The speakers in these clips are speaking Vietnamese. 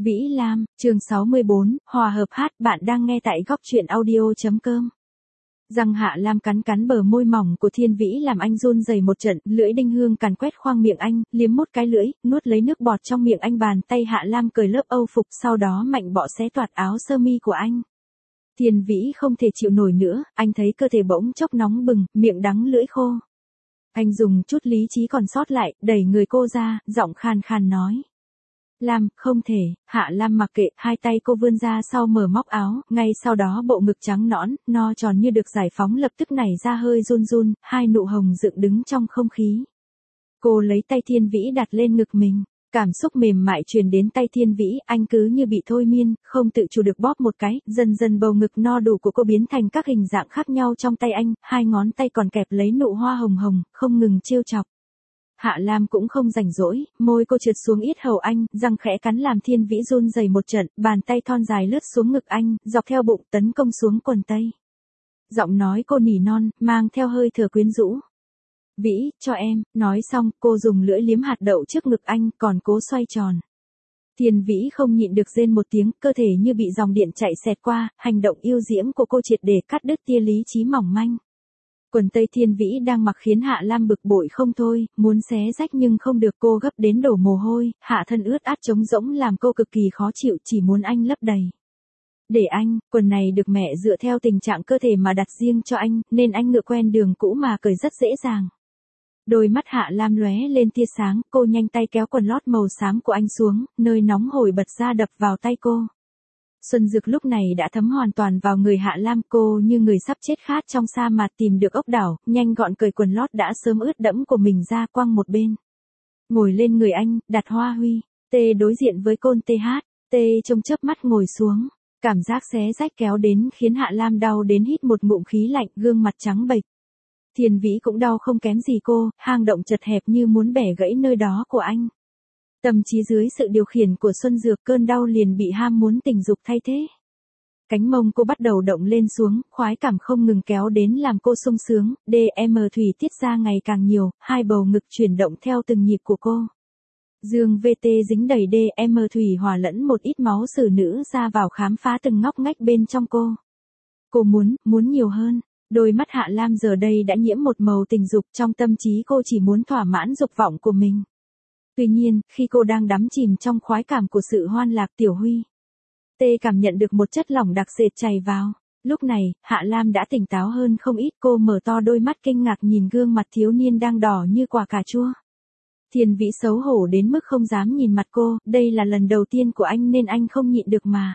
Vĩ Lam, chương 64, hòa hợp hát, bạn đang nghe tại góc truyện audio.com. Răng Hạ Lam cắn cắn bờ môi mỏng của Thiên Vĩ làm anh run rẩy một trận, lưỡi đinh hương càn quét khoang miệng anh, liếm một cái lưỡi, nuốt lấy nước bọt trong miệng anh, bàn tay Hạ Lam cởi lớp âu phục, sau đó mạnh bọ xé toạc áo sơ mi của anh. Thiên Vĩ không thể chịu nổi nữa, anh thấy cơ thể bỗng chốc nóng bừng, miệng đắng lưỡi khô. Anh dùng chút lý trí còn sót lại, đẩy người cô ra, giọng khàn khàn nói. Lam, không thể. Hạ Lam mặc kệ, hai tay cô vươn ra sau mở móc áo, ngay sau đó bộ ngực trắng nõn, no tròn như được giải phóng lập tức nảy ra hơi run run, hai nụ hồng dựng đứng trong không khí. Cô lấy tay Thiên Vĩ đặt lên ngực mình, cảm xúc mềm mại truyền đến tay Thiên Vĩ, anh cứ như bị thôi miên, không tự chủ được bóp một cái, dần dần bầu ngực no đủ của cô biến thành các hình dạng khác nhau trong tay anh, hai ngón tay còn kẹp lấy nụ hoa hồng hồng, không ngừng trêu chọc. Hạ Lam cũng không rảnh rỗi, môi cô trượt xuống yết hầu anh, răng khẽ cắn làm Thiên Vĩ run rẩy một trận, bàn tay thon dài lướt xuống ngực anh, dọc theo bụng tấn công xuống quần tây. Giọng nói cô nỉ non, mang theo hơi thở quyến rũ. Vĩ, cho em, nói xong, cô dùng lưỡi liếm hạt đậu trước ngực anh, còn cố xoay tròn. Thiên Vĩ không nhịn được rên một tiếng, cơ thể như bị dòng điện chạy xẹt qua, hành động yêu diễm của cô triệt để cắt đứt tia lý trí mỏng manh. Quần tây Thiên Vĩ đang mặc khiến Hạ Lam bực bội không thôi, muốn xé rách nhưng không được, cô gấp đến đổ mồ hôi, hạ thân ướt át trống rỗng làm cô cực kỳ khó chịu, chỉ muốn anh lấp đầy. Để anh, quần này được mẹ dựa theo tình trạng cơ thể mà đặt riêng cho anh, nên anh ngựa quen đường cũ mà cởi rất dễ dàng. Đôi mắt Hạ Lam lóe lên tia sáng, cô nhanh tay kéo quần lót màu xám của anh xuống, nơi nóng hổi bật ra đập vào tay cô. Xuân dược lúc này đã thấm hoàn toàn vào người Hạ Lam, cô như người sắp chết khát trong sa mạc tìm được ốc đảo, nhanh gọn cởi quần lót đã sớm ướt đẫm của mình ra quăng một bên. Ngồi lên người anh, đặt Hoa Huy, Tê đối diện với Côn TH, Tê trông chớp mắt ngồi xuống, cảm giác xé rách kéo đến khiến Hạ Lam đau đến hít một ngụm khí lạnh, gương mặt trắng bệch. Thiên Vĩ cũng đau không kém gì cô, hang động chật hẹp như muốn bẻ gãy nơi đó của anh. Tâm trí dưới sự điều khiển của Xuân Dược, cơn đau liền bị ham muốn tình dục thay thế. Cánh mông cô bắt đầu động lên xuống, khoái cảm không ngừng kéo đến làm cô sung sướng, DM thủy tiết ra ngày càng nhiều, hai bầu ngực chuyển động theo từng nhịp của cô. Dương VT dính đầy DM thủy hòa lẫn một ít máu xử nữ ra vào khám phá từng ngóc ngách bên trong cô. Cô muốn nhiều hơn. Đôi mắt Hạ Lam giờ đây đã nhiễm một màu tình dục, trong tâm trí cô chỉ muốn thỏa mãn dục vọng của mình. Tuy nhiên, khi cô đang đắm chìm trong khoái cảm của sự hoan lạc, Tiểu Huy Tê cảm nhận được một chất lỏng đặc sệt chảy vào. Lúc này, Hạ Lam đã tỉnh táo hơn không ít, cô mở to đôi mắt kinh ngạc nhìn gương mặt thiếu niên đang đỏ như quả cà chua. Thiên Vĩ xấu hổ đến mức không dám nhìn mặt cô, đây là lần đầu tiên của anh nên anh không nhịn được mà.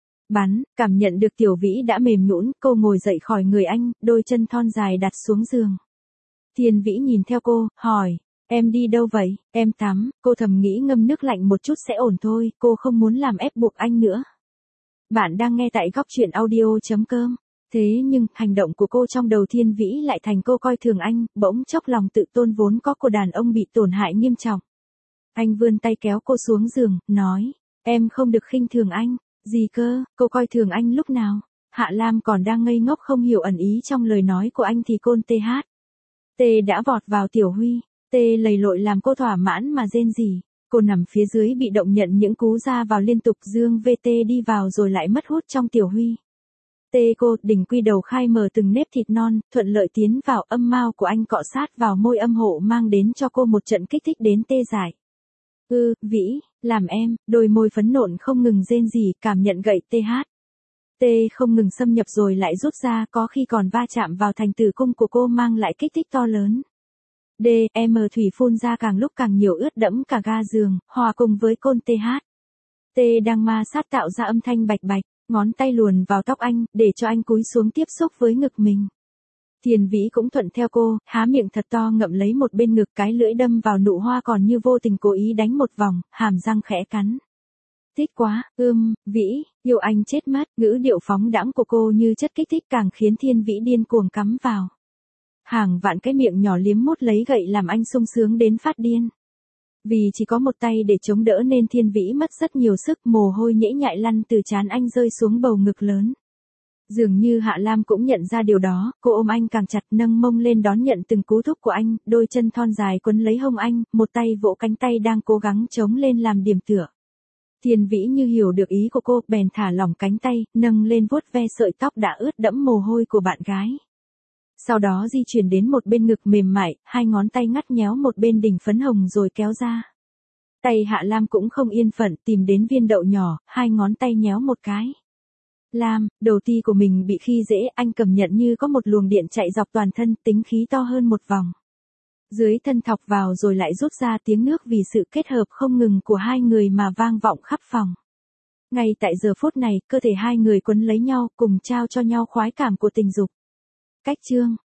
Cảm nhận được Tiểu Vĩ đã mềm nhũn, cô ngồi dậy khỏi người anh, đôi chân thon dài đặt xuống giường. Thiên Vĩ nhìn theo cô, hỏi. Em đi đâu vậy? Em tắm, cô thầm nghĩ ngâm nước lạnh một chút sẽ ổn thôi, cô không muốn làm ép buộc anh nữa. Bạn đang nghe tại góc truyện audio.com. Thế nhưng, hành động của cô trong đầu Thiên Vĩ lại thành cô coi thường anh, bỗng chốc lòng tự tôn vốn có của đàn ông bị tổn hại nghiêm trọng. Anh vươn tay kéo cô xuống giường, nói, em không được khinh thường anh. Gì cơ, cô coi thường anh lúc nào? Hạ Lam còn đang ngây ngốc không hiểu ẩn ý trong lời nói của anh thì Côn TH. Tê đã vọt vào Tiểu Huy. Tê lầy lội làm cô thỏa mãn mà rên rỉ. Cô nằm phía dưới bị động nhận những cú ra vào liên tục, Dương VT đi vào rồi lại mất hút trong Tiểu Huy. Tê cô, đỉnh quy đầu khai mở từng nếp thịt non, thuận lợi tiến vào, âm mao của anh cọ sát vào môi âm hộ mang đến cho cô một trận kích thích đến tê dại. Vĩ, làm em, đôi môi phấn nộn không ngừng rên rỉ, cảm nhận gậy TH. Tê không ngừng xâm nhập rồi lại rút ra, có khi còn va chạm vào thành tử cung của cô mang lại kích thích to lớn. DM thủy phun ra càng lúc càng nhiều, ướt đẫm cả ga giường, hòa cùng với Côn TH. Tê đang ma sát tạo ra âm thanh bạch bạch, ngón tay luồn vào tóc anh, để cho anh cúi xuống tiếp xúc với ngực mình. Thiên Vĩ cũng thuận theo cô, há miệng thật to ngậm lấy một bên ngực, cái lưỡi đâm vào nụ hoa còn như vô tình cố ý đánh một vòng, hàm răng khẽ cắn. Thích quá, Vĩ, yêu anh chết mất, ngữ điệu phóng đãng của cô như chất kích thích càng khiến Thiên Vĩ điên cuồng cắm vào. Hàng vạn cái miệng nhỏ liếm mút lấy gậy làm anh sung sướng đến phát điên. Vì chỉ có một tay để chống đỡ nên Thiên Vĩ mất rất nhiều sức, mồ hôi nhễ nhại lăn từ trán anh rơi xuống bầu ngực lớn. Dường như Hạ Lam cũng nhận ra điều đó, cô ôm anh càng chặt, nâng mông lên đón nhận từng cú thúc của anh, đôi chân thon dài quấn lấy hông anh, một tay vỗ cánh tay đang cố gắng chống lên làm điểm tựa. Thiên Vĩ như hiểu được ý của cô, bèn thả lỏng cánh tay, nâng lên vuốt ve sợi tóc đã ướt đẫm mồ hôi của bạn gái. Sau đó di chuyển đến một bên ngực mềm mại, hai ngón tay ngắt nhéo một bên đỉnh phấn hồng rồi kéo ra. Tay Hạ Lam cũng không yên phận, tìm đến viên đậu nhỏ, hai ngón tay nhéo một cái. Lam, đầu ti của mình bị khi dễ, anh cầm nhận như có một luồng điện chạy dọc toàn thân, tính khí to hơn một vòng. Dưới thân thọc vào rồi lại rút ra, tiếng nước vì sự kết hợp không ngừng của hai người mà vang vọng khắp phòng. Ngay tại giờ phút này, cơ thể hai người quấn lấy nhau, cùng trao cho nhau khoái cảm của tình dục. Cách chương